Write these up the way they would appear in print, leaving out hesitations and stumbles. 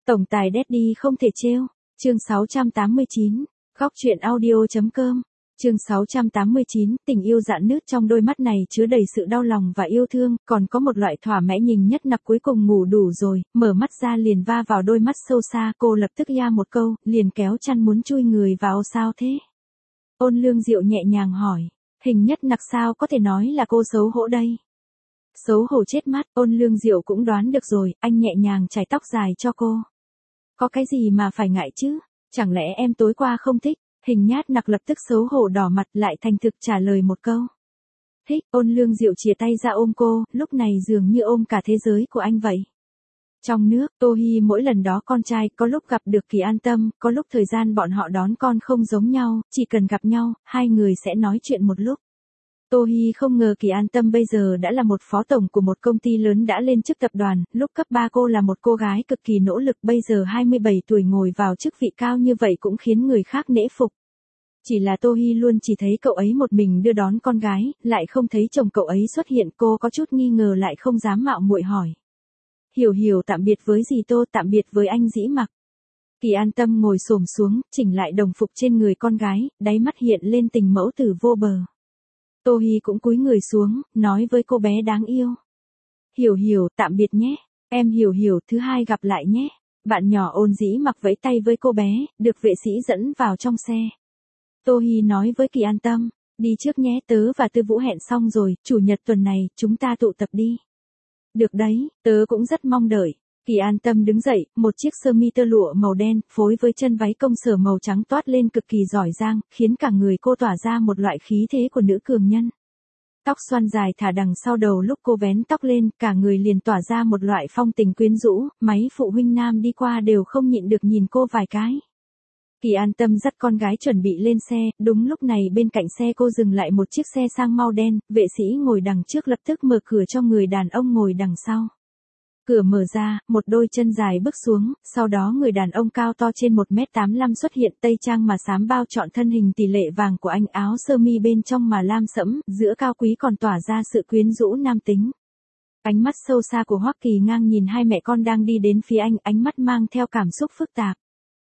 Tổng tài Daddy không thể trêu. Chương 689. Góc truyện audio.com. Chương 689, tình yêu rạn nứt trong đôi mắt này chứa đầy sự đau lòng và yêu thương, còn có một loại thỏa mãn nhìn nhất nặc cuối cùng ngủ đủ rồi, mở mắt ra liền va vào đôi mắt sâu xa, cô lập tức ya một câu, liền kéo chăn muốn chui người vào. Sao thế? Ôn Lương Diệu nhẹ nhàng hỏi. Hình nhất nặc sao có thể nói là cô xấu hổ đây? Xấu hổ chết mắt, Ôn Lương Diệu cũng đoán được rồi, anh nhẹ nhàng chải tóc dài cho cô. Có cái gì mà phải ngại chứ? Chẳng lẽ em tối qua không thích? Hình nhát nặc lập tức xấu hổ đỏ mặt lại thành thực trả lời một câu. Thích. Ôn Lương Diệu chìa tay ra ôm cô, lúc này dường như ôm cả thế giới của anh vậy. Trong nước, Tô Hi mỗi lần đó con trai có lúc gặp được Kỳ An Tâm, có lúc thời gian bọn họ đón con không giống nhau, chỉ cần gặp nhau, hai người sẽ nói chuyện một lúc. Tô Hi không ngờ Kỳ An Tâm bây giờ đã là một phó tổng của một công ty lớn đã lên chức tập đoàn, lúc cấp 3 cô là một cô gái cực kỳ nỗ lực, bây giờ 27 tuổi ngồi vào chức vị cao như vậy cũng khiến người khác nể phục. Chỉ là Tô Hi luôn chỉ thấy cậu ấy một mình đưa đón con gái, lại không thấy chồng cậu ấy xuất hiện, cô có chút nghi ngờ lại không dám mạo muội hỏi. Hiểu Hiểu tạm biệt với dì Tô, tạm biệt với anh Dĩ Mặc. Kỳ An Tâm ngồi xổm xuống, chỉnh lại đồng phục trên người con gái, đáy mắt hiện lên tình mẫu tử vô bờ. Tô Hi cũng cúi người xuống, nói với cô bé đáng yêu. Hiểu Hiểu, tạm biệt nhé. Em Hiểu Hiểu, thứ hai gặp lại nhé. Bạn nhỏ Ôn Dĩ Mặc vẫy tay với cô bé, được vệ sĩ dẫn vào trong xe. Tô Hi nói với Kỳ An Tâm, đi trước nhé, tớ và Tư Vũ hẹn xong rồi, chủ nhật tuần này, chúng ta tụ tập đi. Được đấy, tớ cũng rất mong đợi. Kỳ An Tâm đứng dậy, một chiếc sơ mi tơ lụa màu đen, phối với chân váy công sở màu trắng toát lên cực kỳ giỏi giang, khiến cả người cô tỏa ra một loại khí thế của nữ cường nhân. Tóc xoăn dài thả đằng sau đầu, lúc cô vén tóc lên, cả người liền tỏa ra một loại phong tình quyến rũ, mấy phụ huynh nam đi qua đều không nhịn được nhìn cô vài cái. Kỳ An Tâm dắt con gái chuẩn bị lên xe, đúng lúc này bên cạnh xe cô dừng lại một chiếc xe sang màu đen, vệ sĩ ngồi đằng trước lập tức mở cửa cho người đàn ông ngồi đằng sau. Cửa mở ra, một đôi chân dài bước xuống, sau đó người đàn ông cao to trên 1m85 xuất hiện, tây trang mà xám bao trọn thân hình tỷ lệ vàng của anh, áo sơ mi bên trong mà lam sẫm, giữa cao quý còn tỏa ra sự quyến rũ nam tính. Ánh mắt sâu xa của Hoắc Kỳ Ngang nhìn hai mẹ con đang đi đến phía anh, ánh mắt mang theo cảm xúc phức tạp.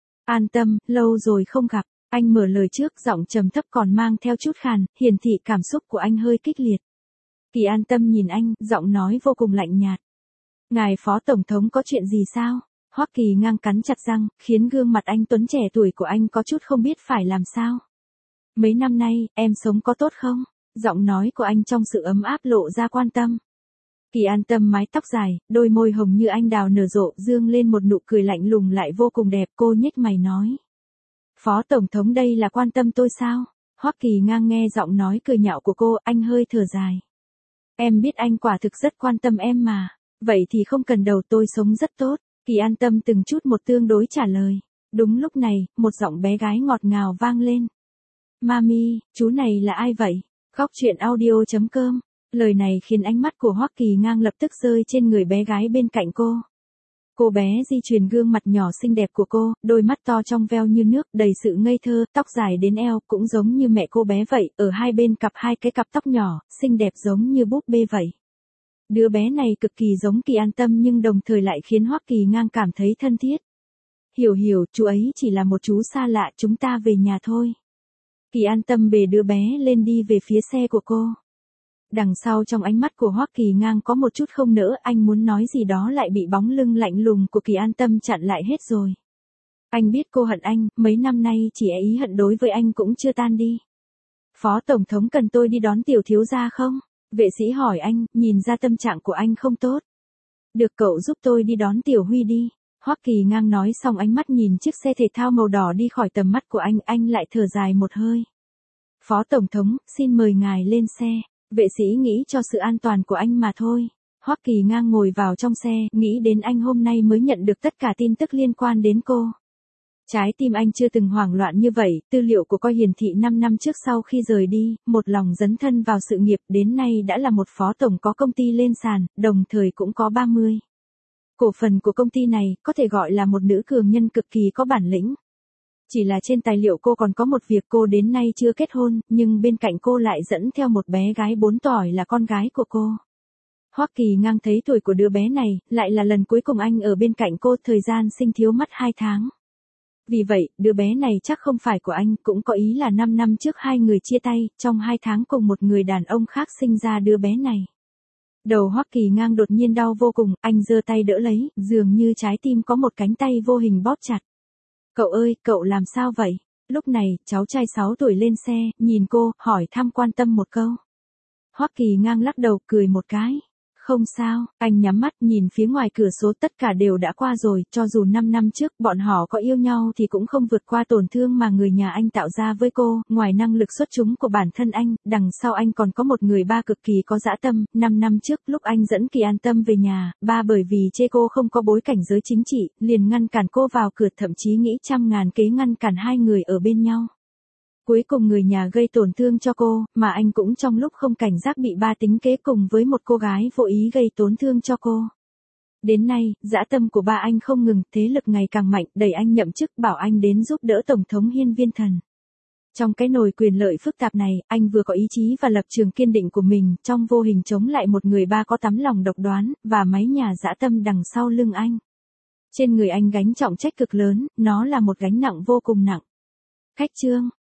An Tâm, lâu rồi không gặp, anh mở lời trước, giọng trầm thấp còn mang theo chút khàn, hiển thị cảm xúc của anh hơi kích liệt. Kỳ An Tâm nhìn anh, giọng nói vô cùng lạnh nhạt. Ngài Phó Tổng thống có chuyện gì sao? Hoắc Kỳ Ngang cắn chặt răng, khiến gương mặt anh tuấn trẻ tuổi của anh có chút không biết phải làm sao. Mấy năm nay, em sống có tốt không? Giọng nói của anh trong sự ấm áp lộ ra quan tâm. Kỳ An Tâm mái tóc dài, đôi môi hồng như anh đào nở rộ, dương lên một nụ cười lạnh lùng lại vô cùng đẹp, cô nhếch mày nói. Phó Tổng thống đây là quan tâm tôi sao? Hoắc Kỳ Ngang nghe giọng nói cười nhạo của cô, anh hơi thở dài. Em biết anh quả thực rất quan tâm em mà. Vậy thì không cần đầu, tôi sống rất tốt. Kỳ An Tâm từng chút một tương đối trả lời. Đúng lúc này, một giọng bé gái ngọt ngào vang lên. Mami, chú này là ai vậy? Góc truyện audio.com. Lời này khiến ánh mắt của Hoắc Kỳ Ngang lập tức rơi trên người bé gái bên cạnh cô. Cô bé di chuyển gương mặt nhỏ xinh đẹp của cô, đôi mắt to trong veo như nước, đầy sự ngây thơ, tóc dài đến eo, cũng giống như mẹ cô bé vậy, ở hai bên cặp hai cái cặp tóc nhỏ, xinh đẹp giống như búp bê vậy. Đứa bé này cực kỳ giống Kỳ An Tâm nhưng đồng thời lại khiến Hoắc Kỳ Ngang cảm thấy thân thiết. Hiểu Hiểu, chú ấy chỉ là một chú xa lạ, chúng ta về nhà thôi. Kỳ An Tâm bế đứa bé lên đi về phía xe của cô. Đằng sau trong ánh mắt của Hoắc Kỳ Ngang có một chút không nỡ, anh muốn nói gì đó lại bị bóng lưng lạnh lùng của Kỳ An Tâm chặn lại hết rồi. Anh biết cô hận anh, mấy năm nay chỉ ý hận đối với anh cũng chưa tan đi. Phó Tổng thống cần tôi đi đón tiểu thiếu gia không? Vệ sĩ hỏi anh, nhìn ra tâm trạng của anh không tốt. Được, cậu giúp tôi đi đón Tiểu Huy đi. Hoắc Kỳ Ngang nói xong ánh mắt nhìn chiếc xe thể thao màu đỏ đi khỏi tầm mắt của anh lại thở dài một hơi. Phó Tổng thống, xin mời ngài lên xe. Vệ sĩ nghĩ cho sự an toàn của anh mà thôi. Hoắc Kỳ Ngang ngồi vào trong xe, nghĩ đến anh hôm nay mới nhận được tất cả tin tức liên quan đến cô. Trái tim anh chưa từng hoảng loạn như vậy, tư liệu của cô hiển thị 5 năm trước sau khi rời đi, một lòng dấn thân vào sự nghiệp, đến nay đã là một phó tổng có công ty lên sàn, đồng thời cũng có 30. Cổ phần của công ty này, có thể gọi là một nữ cường nhân cực kỳ có bản lĩnh. Chỉ là trên tài liệu cô còn có một việc, cô đến nay chưa kết hôn, nhưng bên cạnh cô lại dẫn theo một bé gái 4 tuổi là con gái của cô. Hoắc Kỳ Ngang thấy tuổi của đứa bé này, lại là lần cuối cùng anh ở bên cạnh cô, thời gian sinh thiếu mất 2 tháng. Vì vậy, đứa bé này chắc không phải của anh, cũng có ý là 5 năm trước hai người chia tay, trong 2 tháng cùng một người đàn ông khác sinh ra đứa bé này. Đầu Hoắc Kỳ Ngang đột nhiên đau vô cùng, anh giơ tay đỡ lấy, dường như trái tim có một cánh tay vô hình bóp chặt. Cậu ơi, cậu làm sao vậy? Lúc này, cháu trai 6 tuổi lên xe, nhìn cô, hỏi thăm quan tâm một câu. Hoắc Kỳ Ngang lắc đầu, cười một cái. Không sao, anh nhắm mắt nhìn phía ngoài cửa số, tất cả đều đã qua rồi, cho dù 5 năm trước bọn họ có yêu nhau thì cũng không vượt qua tổn thương mà người nhà anh tạo ra với cô, ngoài năng lực xuất chúng của bản thân anh, đằng sau anh còn có một người ba cực kỳ có dã tâm. 5 năm trước lúc anh dẫn Kỳ An Tâm về nhà, ba bởi vì chê cô không có bối cảnh giới chính trị, liền ngăn cản cô vào cửa, thậm chí nghĩ trăm ngàn kế ngăn cản hai người ở bên nhau. Cuối cùng người nhà gây tổn thương cho cô, mà anh cũng trong lúc không cảnh giác bị ba tính kế cùng với một cô gái vô ý gây tổn thương cho cô. Đến nay, dã tâm của ba anh không ngừng, thế lực ngày càng mạnh, đẩy anh nhậm chức, bảo anh đến giúp đỡ Tổng thống Hiên Viên Thần. Trong cái nồi quyền lợi phức tạp này, anh vừa có ý chí và lập trường kiên định của mình, trong vô hình chống lại một người ba có tấm lòng độc đoán, và mấy nhà dã tâm đằng sau lưng anh. Trên người anh gánh trọng trách cực lớn, nó là một gánh nặng vô cùng nặng. Khách trương.